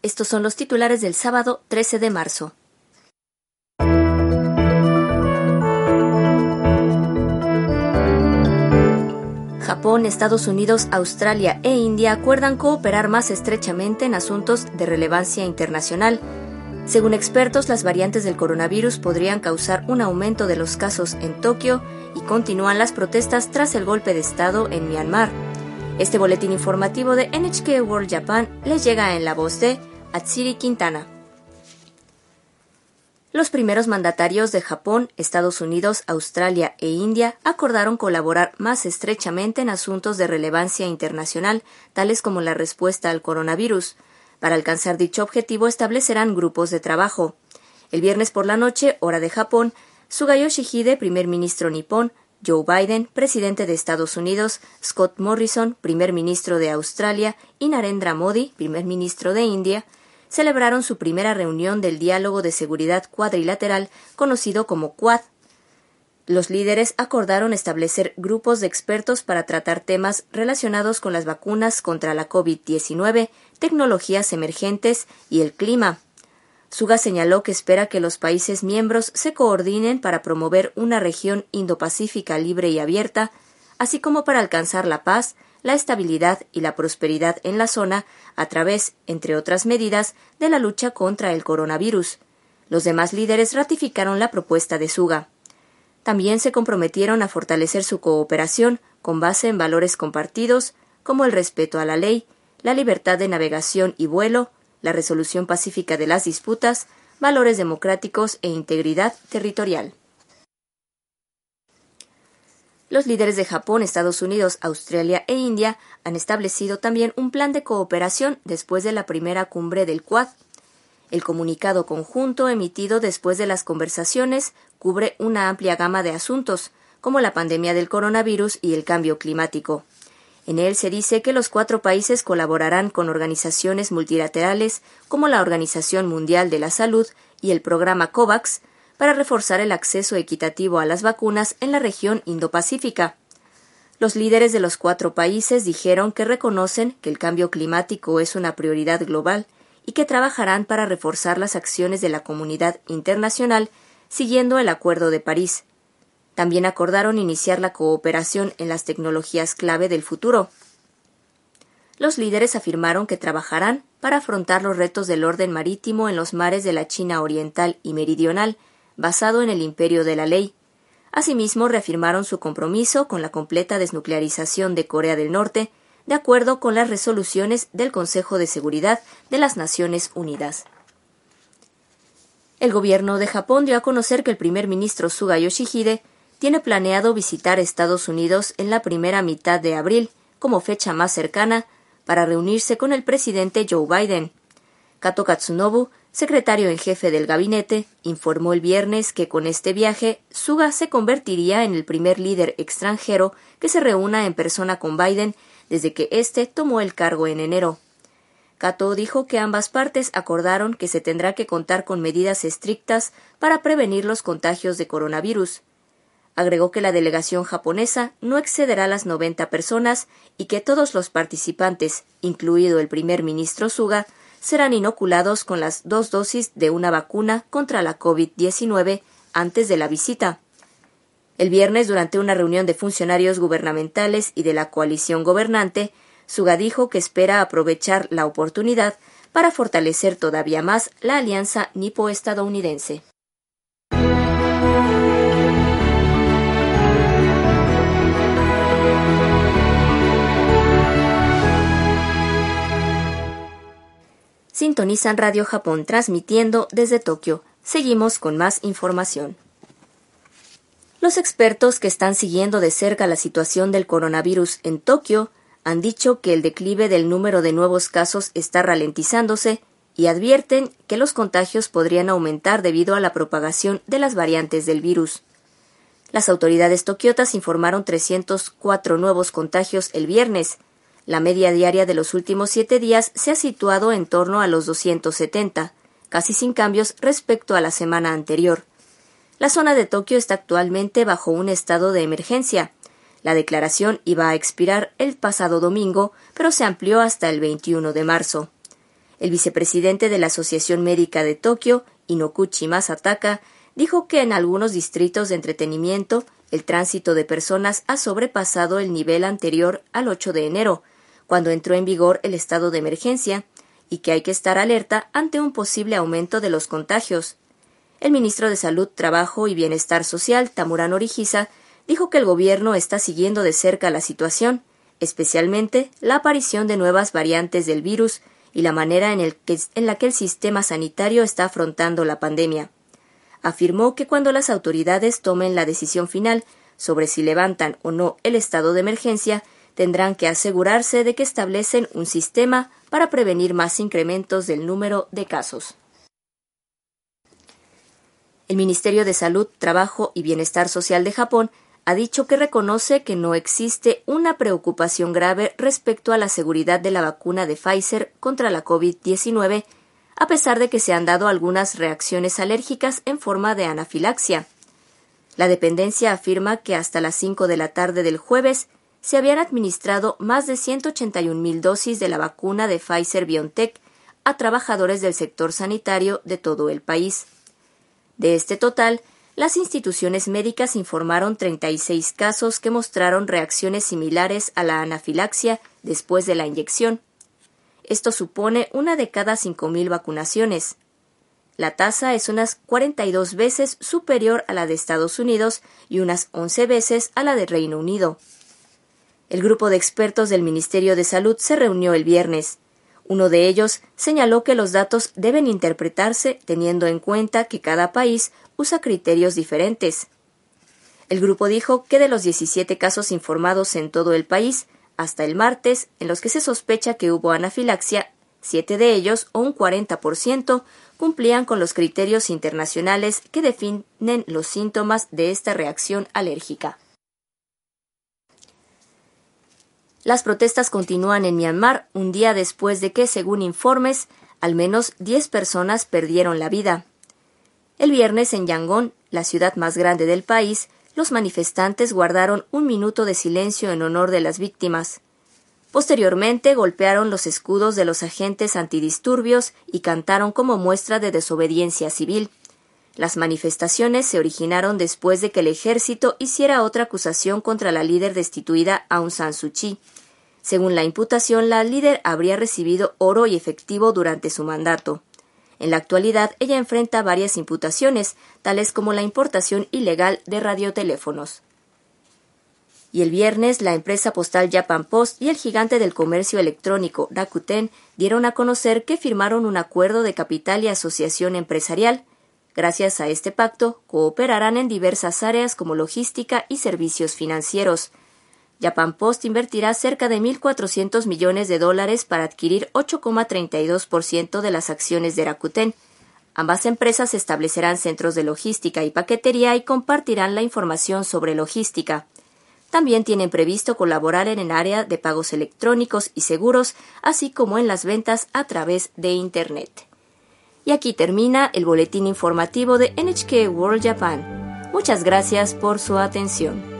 Estos son los titulares del sábado 13 de marzo. Japón, Estados Unidos, Australia e India acuerdan cooperar más estrechamente en asuntos de relevancia internacional. Según expertos, las variantes del coronavirus podrían causar un aumento de los casos en Tokio y continúan las protestas tras el golpe de Estado en Myanmar. Este boletín informativo de NHK World Japan les llega en la voz de Atsiri Quintana. Los primeros mandatarios de Japón, Estados Unidos, Australia e India acordaron colaborar más estrechamente en asuntos de relevancia internacional, tales como la respuesta al coronavirus. Para alcanzar dicho objetivo establecerán grupos de trabajo. El viernes por la noche, hora de Japón, Suga Yoshihide, primer ministro nipón, Joe Biden, presidente de Estados Unidos, Scott Morrison, primer ministro de Australia, y Narendra Modi, primer ministro de India, celebraron su primera reunión del Diálogo de Seguridad Cuadrilateral, conocido como Quad. Los líderes acordaron establecer grupos de expertos para tratar temas relacionados con las vacunas contra la COVID-19, tecnologías emergentes y el clima. Suga señaló que espera que los países miembros se coordinen para promover una región Indo-Pacífica libre y abierta, así como para alcanzar la paz, la estabilidad y la prosperidad en la zona a través, entre otras medidas, de la lucha contra el coronavirus. Los demás líderes ratificaron la propuesta de Suga. También se comprometieron a fortalecer su cooperación con base en valores compartidos como el respeto a la ley, la libertad de navegación y vuelo, la resolución pacífica de las disputas, valores democráticos e integridad territorial. Los líderes de Japón, Estados Unidos, Australia e India han establecido también un plan de cooperación después de la primera cumbre del Quad. El comunicado conjunto emitido después de las conversaciones cubre una amplia gama de asuntos, como la pandemia del coronavirus y el cambio climático. En él se dice que los 4 países colaborarán con organizaciones multilaterales como la Organización Mundial de la Salud y el programa COVAX, para reforzar el acceso equitativo a las vacunas en la región Indo-Pacífica. Los líderes de los 4 países dijeron que reconocen que el cambio climático es una prioridad global y que trabajarán para reforzar las acciones de la comunidad internacional siguiendo el Acuerdo de París. También acordaron iniciar la cooperación en las tecnologías clave del futuro. Los líderes afirmaron que trabajarán para afrontar los retos del orden marítimo en los mares de la China oriental y meridional, basado en el imperio de la ley. Asimismo, reafirmaron su compromiso con la completa desnuclearización de Corea del Norte, de acuerdo con las resoluciones del Consejo de Seguridad de las Naciones Unidas. El gobierno de Japón dio a conocer que el primer ministro Suga Yoshihide tiene planeado visitar Estados Unidos en la primera mitad de abril, como fecha más cercana, para reunirse con el presidente Joe Biden. Kato Katsunobu, secretario en jefe del gabinete, informó el viernes que con este viaje, Suga se convertiría en el primer líder extranjero que se reúna en persona con Biden desde que éste tomó el cargo en enero. Kato dijo que ambas partes acordaron que se tendrá que contar con medidas estrictas para prevenir los contagios de coronavirus. Agregó que la delegación japonesa no excederá las 90 personas y que todos los participantes, incluido el primer ministro Suga, serán inoculados con las 2 dosis de una vacuna contra la COVID-19 antes de la visita. El viernes, durante una reunión de funcionarios gubernamentales y de la coalición gobernante, Suga dijo que espera aprovechar la oportunidad para fortalecer todavía más la alianza nipo-estadounidense. Sintonizan Radio Japón transmitiendo desde Tokio. Seguimos con más información. Los expertos que están siguiendo de cerca la situación del coronavirus en Tokio han dicho que el declive del número de nuevos casos está ralentizándose y advierten que los contagios podrían aumentar debido a la propagación de las variantes del virus. Las autoridades tokiotas informaron 304 nuevos contagios el viernes. La media diaria de los últimos 7 días se ha situado en torno a los 270, casi sin cambios respecto a la semana anterior. La zona de Tokio está actualmente bajo un estado de emergencia. La declaración iba a expirar el pasado domingo, pero se amplió hasta el 21 de marzo. El vicepresidente de la Asociación Médica de Tokio, Inokuchi Masataka, dijo que en algunos distritos de entretenimiento el tránsito de personas ha sobrepasado el nivel anterior al 8 de enero, cuando entró en vigor el estado de emergencia, y que hay que estar alerta ante un posible aumento de los contagios. El ministro de Salud, Trabajo y Bienestar Social, Tamura Norihisa, dijo que el gobierno está siguiendo de cerca la situación, especialmente la aparición de nuevas variantes del virus y la manera en la que el sistema sanitario está afrontando la pandemia. Afirmó que cuando las autoridades tomen la decisión final sobre si levantan o no el estado de emergencia, tendrán que asegurarse de que establecen un sistema para prevenir más incrementos del número de casos. El Ministerio de Salud, Trabajo y Bienestar Social de Japón ha dicho que reconoce que no existe una preocupación grave respecto a la seguridad de la vacuna de Pfizer contra la COVID-19, a pesar de que se han dado algunas reacciones alérgicas en forma de anafilaxia. La dependencia afirma que hasta las 5 de la tarde del jueves se habían administrado más de 181,000 dosis de la vacuna de Pfizer-BioNTech a trabajadores del sector sanitario de todo el país. De este total, las instituciones médicas informaron 36 casos que mostraron reacciones similares a la anafilaxia después de la inyección. Esto supone una de cada 5,000 vacunaciones. La tasa es unas 42 veces superior a la de Estados Unidos y unas 11 veces a la de Reino Unido. El grupo de expertos del Ministerio de Salud se reunió el viernes. Uno de ellos señaló que los datos deben interpretarse teniendo en cuenta que cada país usa criterios diferentes. El grupo dijo que de los 17 casos informados en todo el país, hasta el martes, en los que se sospecha que hubo anafilaxia, 7 de ellos, o un 40%, cumplían con los criterios internacionales que definen los síntomas de esta reacción alérgica. Las protestas continúan en Myanmar un día después de que, según informes, al menos 10 personas perdieron la vida. El viernes en Yangon, la ciudad más grande del país, los manifestantes guardaron un minuto de silencio en honor de las víctimas. Posteriormente golpearon los escudos de los agentes antidisturbios y cantaron como muestra de desobediencia civil. Las manifestaciones se originaron después de que el ejército hiciera otra acusación contra la líder destituida Aung San Suu Kyi. Según la imputación, la líder habría recibido oro y efectivo durante su mandato. En la actualidad, ella enfrenta varias imputaciones, tales como la importación ilegal de radioteléfonos. Y el viernes, la empresa postal Japan Post y el gigante del comercio electrónico Rakuten dieron a conocer que firmaron un acuerdo de capital y asociación empresarial. Gracias a este pacto, cooperarán en diversas áreas como logística y servicios financieros. Japan Post invertirá cerca de $1,400 millones para adquirir 8,32% de las acciones de Rakuten. Ambas empresas establecerán centros de logística y paquetería y compartirán la información sobre logística. También tienen previsto colaborar en el área de pagos electrónicos y seguros, así como en las ventas a través de Internet. Y aquí termina el boletín informativo de NHK World Japan. Muchas gracias por su atención.